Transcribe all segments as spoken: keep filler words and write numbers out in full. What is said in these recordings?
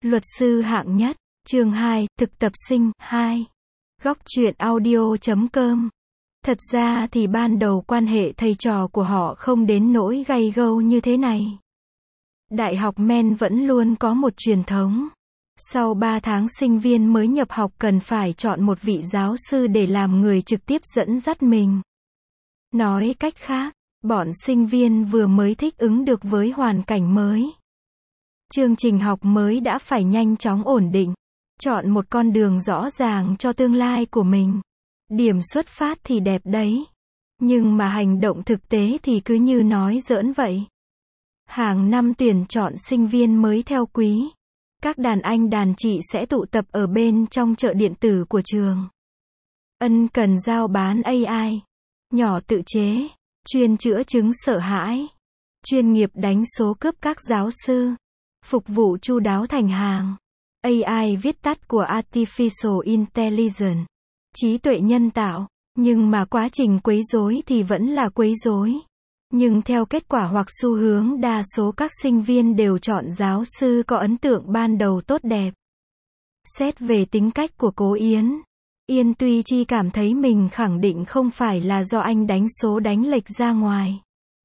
Luật sư hạng nhất, chương hai, thực tập sinh, hai. Góc truyện audio chấm com. Thật ra thì ban đầu quan hệ thầy trò của họ không đến nỗi gay gâu như thế này. Đại học Men vẫn luôn có một truyền thống. Sau ba tháng sinh viên mới nhập học cần phải chọn một vị giáo sư để làm người trực tiếp dẫn dắt mình. Nói cách khác, bọn sinh viên vừa mới thích ứng được với hoàn cảnh mới. Chương trình học mới đã phải nhanh chóng ổn định, chọn một con đường rõ ràng cho tương lai của mình. Điểm xuất phát thì đẹp đấy, nhưng mà hành động thực tế thì cứ như nói giỡn vậy. Hàng năm tuyển chọn sinh viên mới theo quý. Các đàn anh đàn chị sẽ tụ tập ở bên trong chợ điện tử của trường. Ân cần giao bán a i, nhỏ tự chế, chuyên chữa chứng sợ hãi, chuyên nghiệp đánh số cướp các giáo sư, phục vụ chu đáo thành hàng. a i viết tắt của Artificial Intelligence, trí tuệ nhân tạo, nhưng mà quá trình quấy rối thì vẫn là quấy rối. Nhưng theo kết quả hoặc xu hướng đa số các sinh viên đều chọn giáo sư có ấn tượng ban đầu tốt đẹp. Xét về tính cách của Cố Yến, Yên Tuy Chi cảm thấy mình khẳng định không phải là do anh đánh số đánh lệch ra ngoài,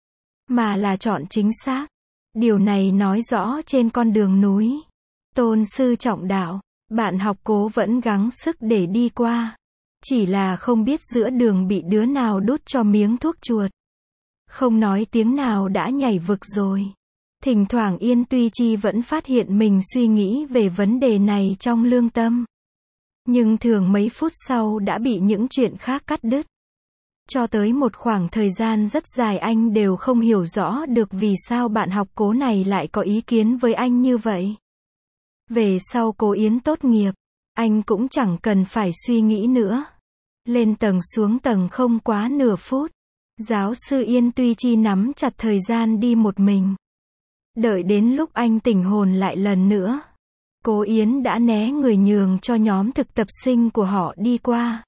mà là chọn chính xác. Điều này nói rõ trên con đường núi tôn sư trọng đạo, bạn học Cố vẫn gắng sức để đi qua. Chỉ là không biết giữa đường bị đứa nào đút cho miếng thuốc chuột. Không nói tiếng nào đã nhảy vực rồi. Thỉnh thoảng Yên Tuy Chi vẫn phát hiện mình suy nghĩ về vấn đề này trong lương tâm. Nhưng thường mấy phút sau đã bị những chuyện khác cắt đứt. Cho tới một khoảng thời gian rất dài anh đều không hiểu rõ được vì sao bạn học Cố này lại có ý kiến với anh như vậy. Về sau Cố Yến tốt nghiệp, anh cũng chẳng cần phải suy nghĩ nữa. Lên tầng xuống tầng không quá nửa phút. Giáo sư Yên Tuy Chi nắm chặt thời gian đi một mình. Đợi đến lúc anh tỉnh hồn lại lần nữa, Cố Yến đã né người nhường cho nhóm thực tập sinh của họ đi qua.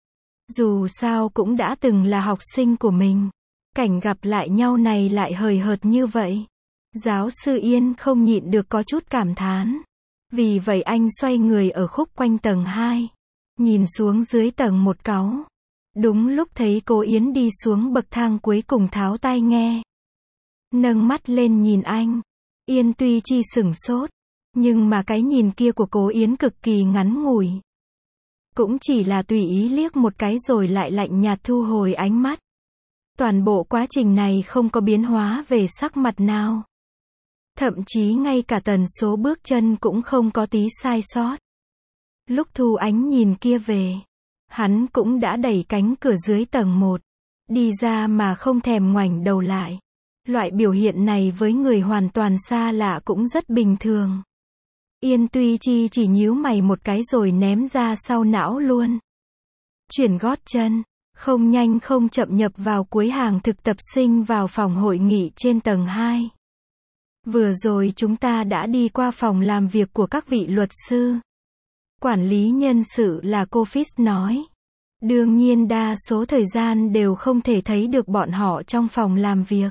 Dù sao cũng đã từng là học sinh của mình. Cảnh gặp lại nhau này lại hời hợt như vậy. Giáo sư Yên không nhịn được có chút cảm thán. Vì vậy anh xoay người ở khúc quanh tầng hai. Nhìn xuống dưới tầng một cáu. Đúng lúc thấy Cố Yến đi xuống bậc thang cuối cùng tháo tai nghe. Nâng mắt lên nhìn anh. Yên Tuy Chi sửng sốt. Nhưng mà cái nhìn kia của Cố Yến cực kỳ ngắn ngủi. Cũng chỉ là tùy ý liếc một cái rồi lại lạnh nhạt thu hồi ánh mắt. Toàn bộ quá trình này không có biến hóa về sắc mặt nào. Thậm chí ngay cả tần số bước chân cũng không có tí sai sót. Lúc Thu Ánh nhìn kia về, hắn cũng đã đẩy cánh cửa dưới tầng một, đi ra mà không thèm ngoảnh đầu lại. Loại biểu hiện này với người hoàn toàn xa lạ cũng rất bình thường. Yên Tuy Chi chỉ nhíu mày một cái rồi ném ra sau não luôn. Chuyển gót chân, không nhanh không chậm nhập vào cuối hàng thực tập sinh vào phòng hội nghị trên tầng hai. Vừa rồi chúng ta đã đi qua phòng làm việc của các vị luật sư. Quản lý nhân sự là cô Fitz nói. Đương nhiên đa số thời gian đều không thể thấy được bọn họ trong phòng làm việc.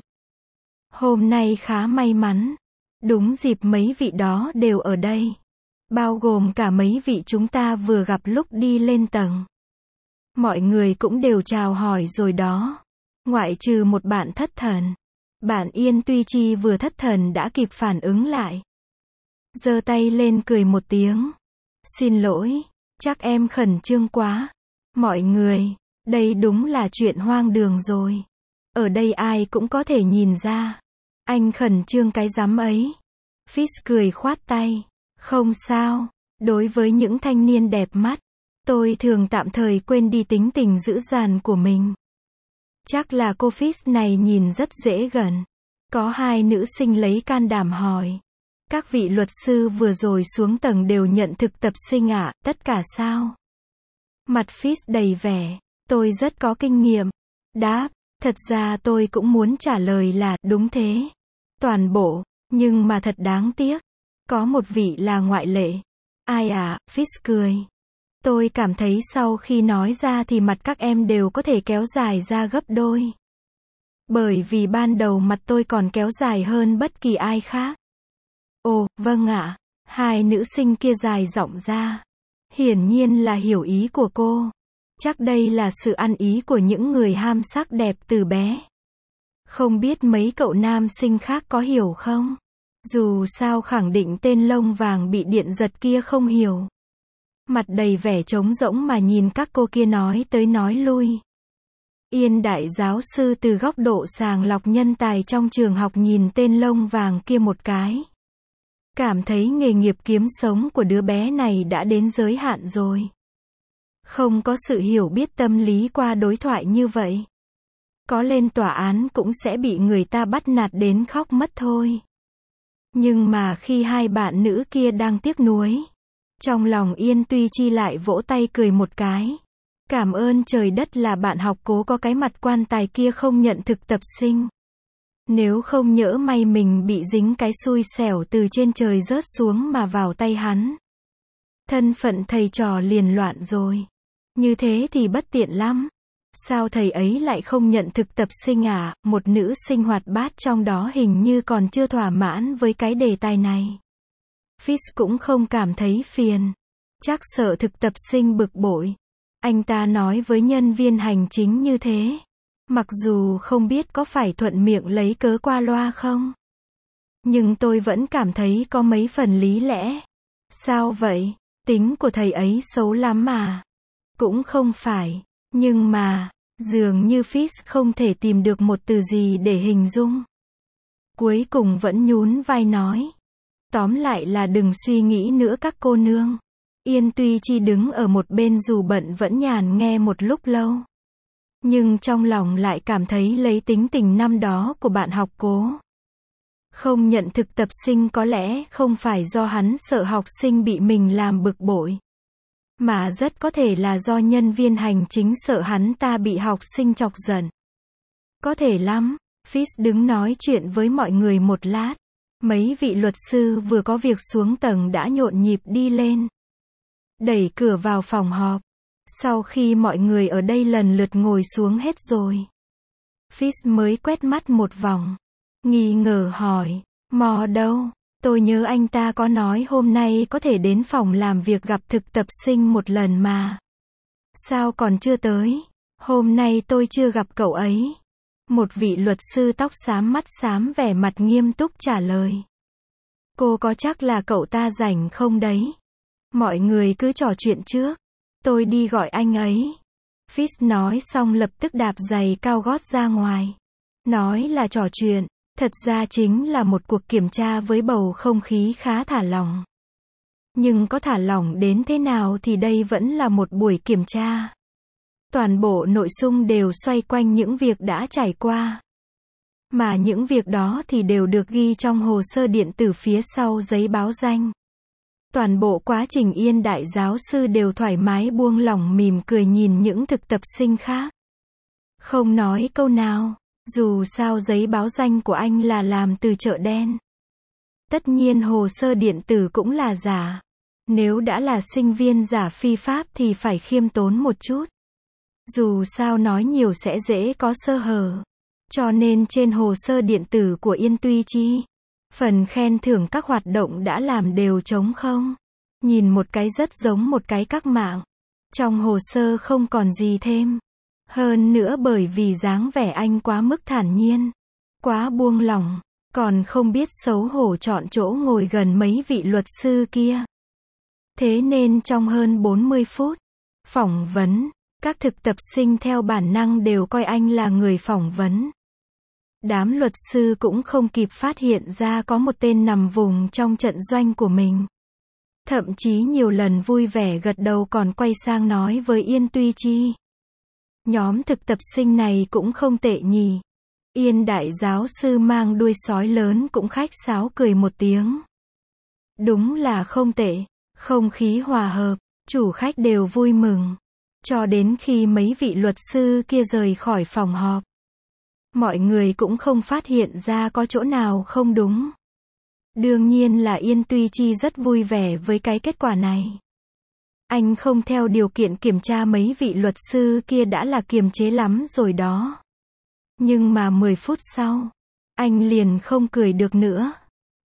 Hôm nay khá may mắn. Đúng dịp mấy vị đó đều ở đây. Bao gồm cả mấy vị chúng ta vừa gặp lúc đi lên tầng. Mọi người cũng đều chào hỏi rồi đó. Ngoại trừ một bạn thất thần. Bạn Yên Tuy Chi vừa thất thần đã kịp phản ứng lại. Giơ tay lên cười một tiếng. Xin lỗi, chắc em khẩn trương quá. Mọi người, đây đúng là chuyện hoang đường rồi. Ở đây ai cũng có thể nhìn ra. Anh khẩn trương cái rắm ấy. Fitz cười khoát tay. Không sao, đối với những thanh niên đẹp mắt, tôi thường tạm thời quên đi tính tình dữ dằn của mình. Chắc là cô Fitz này nhìn rất dễ gần. Có hai nữ sinh lấy can đảm hỏi. Các vị luật sư vừa rồi xuống tầng đều nhận thực tập sinh ạ, à, tất cả sao? Mặt Fitz đầy vẻ. Tôi rất có kinh nghiệm. Đáp, thật ra tôi cũng muốn trả lời là, đúng thế. Toàn bộ, nhưng mà thật đáng tiếc. Có một vị là ngoại lệ. Ai à, Fitz cười. Tôi cảm thấy sau khi nói ra thì mặt các em đều có thể kéo dài ra gấp đôi. Bởi vì ban đầu mặt tôi còn kéo dài hơn bất kỳ ai khác. Ồ, vâng ạ. Hai nữ sinh kia dài giọng ra. Hiển nhiên là hiểu ý của cô. Chắc đây là sự ăn ý của những người ham sắc đẹp từ bé. Không biết mấy cậu nam sinh khác có hiểu không? Dù sao khẳng định tên lông vàng bị điện giật kia không hiểu. Mặt đầy vẻ trống rỗng mà nhìn các cô kia nói tới nói lui. Yên đại giáo sư từ góc độ sàng lọc nhân tài trong trường học nhìn tên lông vàng kia một cái. Cảm thấy nghề nghiệp kiếm sống của đứa bé này đã đến giới hạn rồi. Không có sự hiểu biết tâm lý qua đối thoại như vậy. Có lên tòa án cũng sẽ bị người ta bắt nạt đến khóc mất thôi. Nhưng mà khi hai bạn nữ kia đang tiếc nuối, trong lòng Yên Tuy Chi lại vỗ tay cười một cái. Cảm ơn trời đất là bạn học Cố có cái mặt quan tài kia không nhận thực tập sinh. Nếu không nhỡ may mình bị dính cái xui xẻo từ trên trời rớt xuống mà vào tay hắn. Thân phận thầy trò liền loạn rồi. Như thế thì bất tiện lắm. Sao thầy ấy lại không nhận thực tập sinh à? Một nữ sinh hoạt bát trong đó hình như còn chưa thỏa mãn với cái đề tài này. Fish cũng không cảm thấy phiền. Chắc sợ thực tập sinh bực bội. Anh ta nói với nhân viên hành chính như thế. Mặc dù không biết có phải thuận miệng lấy cớ qua loa không. Nhưng tôi vẫn cảm thấy có mấy phần lý lẽ. Sao vậy? Tính của thầy ấy xấu lắm mà. Cũng không phải. Nhưng mà, dường như Fish không thể tìm được một từ gì để hình dung. Cuối cùng vẫn nhún vai nói. Tóm lại là đừng suy nghĩ nữa các cô nương. Yên Tuy Chi đứng ở một bên dù bận vẫn nhàn nghe một lúc lâu. Nhưng trong lòng lại cảm thấy lấy tính tình năm đó của bạn học Cố. Không nhận thực tập sinh có lẽ không phải do hắn sợ học sinh bị mình làm bực bội. Mà rất có thể là do nhân viên hành chính sợ hắn ta bị học sinh chọc giận. Có thể lắm. Fish đứng nói chuyện với mọi người một lát. Mấy vị luật sư vừa có việc xuống tầng đã nhộn nhịp đi lên. Đẩy cửa vào phòng họp. Sau khi mọi người ở đây lần lượt ngồi xuống hết rồi. Fish mới quét mắt một vòng. Nghi ngờ hỏi. Mò đâu? Tôi nhớ anh ta có nói hôm nay có thể đến phòng làm việc gặp thực tập sinh một lần mà. Sao còn chưa tới? Hôm nay tôi chưa gặp cậu ấy. Một vị luật sư tóc xám mắt xám vẻ mặt nghiêm túc trả lời. Cô có chắc là cậu ta rảnh không đấy? Mọi người cứ trò chuyện trước. Tôi đi gọi anh ấy. Fish nói xong lập tức đạp giày cao gót ra ngoài. Nói là trò chuyện. Thật ra chính là một cuộc kiểm tra với bầu không khí khá thả lỏng. Nhưng có thả lỏng đến thế nào thì đây vẫn là một buổi kiểm tra. Toàn bộ nội dung đều xoay quanh những việc đã trải qua. Mà những việc đó thì đều được ghi trong hồ sơ điện tử phía sau giấy báo danh. Toàn bộ quá trình Yên đại giáo sư đều thoải mái buông lỏng mỉm cười nhìn những thực tập sinh khác. Không nói câu nào. Dù sao giấy báo danh của anh là làm từ chợ đen. Tất nhiên hồ sơ điện tử cũng là giả. Nếu đã là sinh viên giả phi pháp thì phải khiêm tốn một chút. Dù sao nói nhiều sẽ dễ có sơ hở. Cho nên trên hồ sơ điện tử của Yên Tuy Chi, phần khen thưởng các hoạt động đã làm đều trống không. Nhìn một cái rất giống một cái các mạng. Trong hồ sơ không còn gì thêm. Hơn nữa bởi vì dáng vẻ anh quá mức thản nhiên, quá buông lỏng, còn không biết xấu hổ chọn chỗ ngồi gần mấy vị luật sư kia. Thế nên trong hơn bốn mươi phút phỏng vấn, các thực tập sinh theo bản năng đều coi anh là người phỏng vấn. Đám luật sư cũng không kịp phát hiện ra có một tên nằm vùng trong trận doanh của mình. Thậm chí nhiều lần vui vẻ gật đầu còn quay sang nói với Yên Tuy Chi. Nhóm thực tập sinh này cũng không tệ nhỉ. Yên đại giáo sư mang đuôi sói lớn cũng khách sáo cười một tiếng. Đúng là không tệ. Không khí hòa hợp, chủ khách đều vui mừng. Cho đến khi mấy vị luật sư kia rời khỏi phòng họp. Mọi người cũng không phát hiện ra có chỗ nào không đúng. Đương nhiên là Yên Tuy Chi rất vui vẻ với cái kết quả này. Anh không theo điều kiện kiểm tra mấy vị luật sư kia đã là kiềm chế lắm rồi đó. Nhưng mà mười phút sau, anh liền không cười được nữa.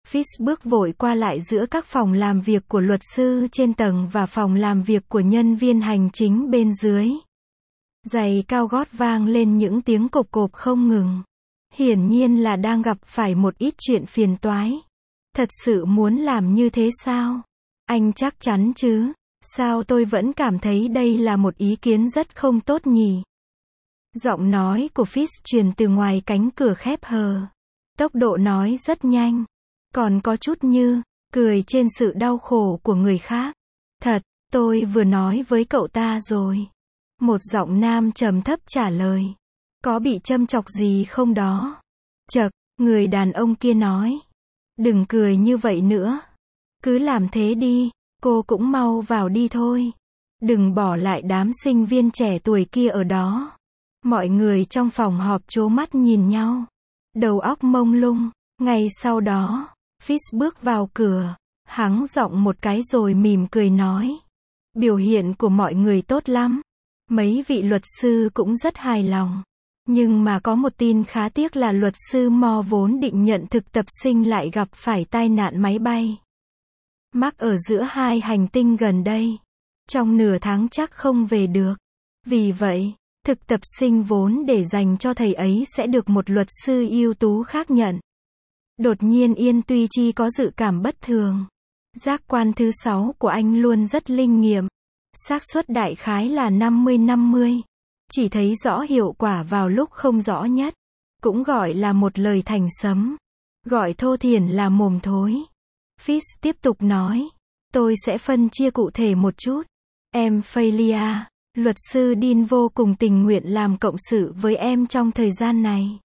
Fitz bước vội qua lại giữa các phòng làm việc của luật sư trên tầng và phòng làm việc của nhân viên hành chính bên dưới. Giày cao gót vang lên những tiếng cộp cộp không ngừng. Hiển nhiên là đang gặp phải một ít chuyện phiền toái. Thật sự muốn làm như thế sao? Anh chắc chắn chứ? Sao tôi vẫn cảm thấy đây là một ý kiến rất không tốt nhỉ? Giọng nói của Fitz truyền từ ngoài cánh cửa khép hờ. Tốc độ nói rất nhanh. Còn có chút như, cười trên sự đau khổ của người khác. Thật, tôi vừa nói với cậu ta rồi. Một giọng nam trầm thấp trả lời. Có bị châm chọc gì không đó? Chậc, người đàn ông kia nói. Đừng cười như vậy nữa. Cứ làm thế đi, cô cũng mau vào đi thôi. Đừng bỏ lại đám sinh viên trẻ tuổi kia ở đó. Mọi người trong phòng họp trố mắt nhìn nhau. Đầu óc mông lung. Ngay sau đó, Fitz bước vào cửa. Hắng giọng một cái rồi mỉm cười nói. Biểu hiện của mọi người tốt lắm. Mấy vị luật sư cũng rất hài lòng. Nhưng mà có một tin khá tiếc là luật sư Mo vốn định nhận thực tập sinh lại gặp phải tai nạn máy bay. Mắc ở giữa hai hành tinh gần đây. Trong nửa tháng chắc không về được. Vì vậy, thực tập sinh vốn để dành cho thầy ấy sẽ được một luật sư ưu tú khác nhận. Đột nhiên Yên Tuy Chi có dự cảm bất thường. Giác quan thứ sáu của anh luôn rất linh nghiệm. Xác suất đại khái là năm mươi năm mươi. Chỉ thấy rõ hiệu quả vào lúc không rõ nhất. Cũng gọi là một lời thành sấm. Gọi thô thiển là mồm thối. Fitz tiếp tục nói. Tôi sẽ phân chia cụ thể một chút. Em Phalia, luật sư Dean vô cùng tình nguyện làm cộng sự với em trong thời gian này.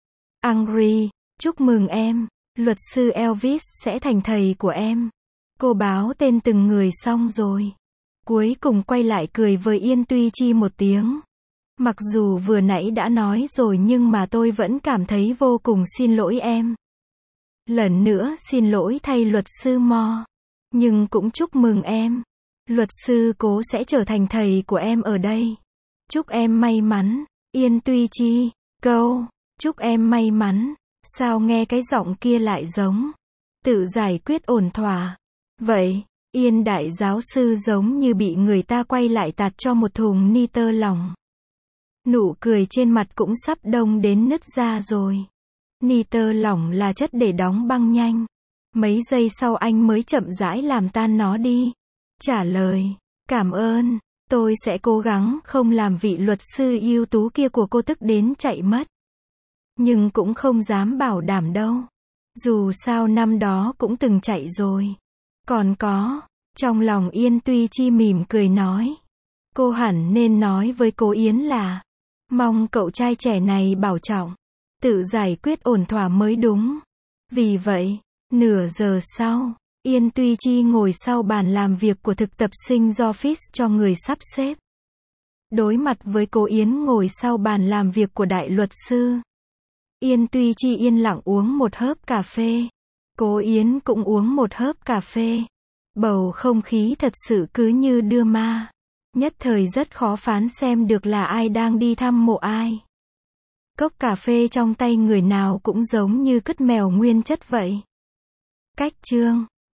Angry, chúc mừng em. Luật sư Elvis sẽ thành thầy của em. Cô báo tên từng người xong rồi. Cuối cùng quay lại cười với Yên Tuy Chi một tiếng. Mặc dù vừa nãy đã nói rồi nhưng mà tôi vẫn cảm thấy vô cùng xin lỗi em. Lần nữa xin lỗi thay luật sư Mo. Nhưng cũng chúc mừng em. Luật sư Cố sẽ trở thành thầy của em ở đây. Chúc em may mắn. Yên Tuy Chi. Câu. Chúc em may mắn. Sao nghe cái giọng kia lại giống. Tự giải quyết ổn thỏa. Vậy, Yên đại giáo sư giống như bị người ta quay lại tạt cho một thùng nitơ lỏng. Nụ cười trên mặt cũng sắp đông đến nứt ra rồi. Nitơ lỏng là chất để đóng băng nhanh. Mấy giây sau anh mới chậm rãi làm tan nó đi. Trả lời, cảm ơn, tôi sẽ cố gắng không làm vị luật sư ưu tú kia của cô tức đến chạy mất. Nhưng cũng không dám bảo đảm đâu. Dù sao năm đó cũng từng chạy rồi. Còn có, trong lòng Yên Tuy Chi mỉm cười nói. Cô hẳn nên nói với cô Yến là, mong cậu trai trẻ này bảo trọng, tự giải quyết ổn thỏa mới đúng. Vì vậy, nửa giờ sau, Yên Tuy Chi ngồi sau bàn làm việc của thực tập sinh do Fitz cho người sắp xếp. Đối mặt với cô Yến ngồi sau bàn làm việc của đại luật sư. Yên Tuy Chi yên lặng uống một hớp cà phê. Cô Yến cũng uống một hớp cà phê. Bầu không khí thật sự cứ như đưa ma. Nhất thời rất khó phán xem được là ai đang đi thăm mộ ai. Cốc cà phê trong tay người nào cũng giống như cứt mèo nguyên chất vậy. Cách chương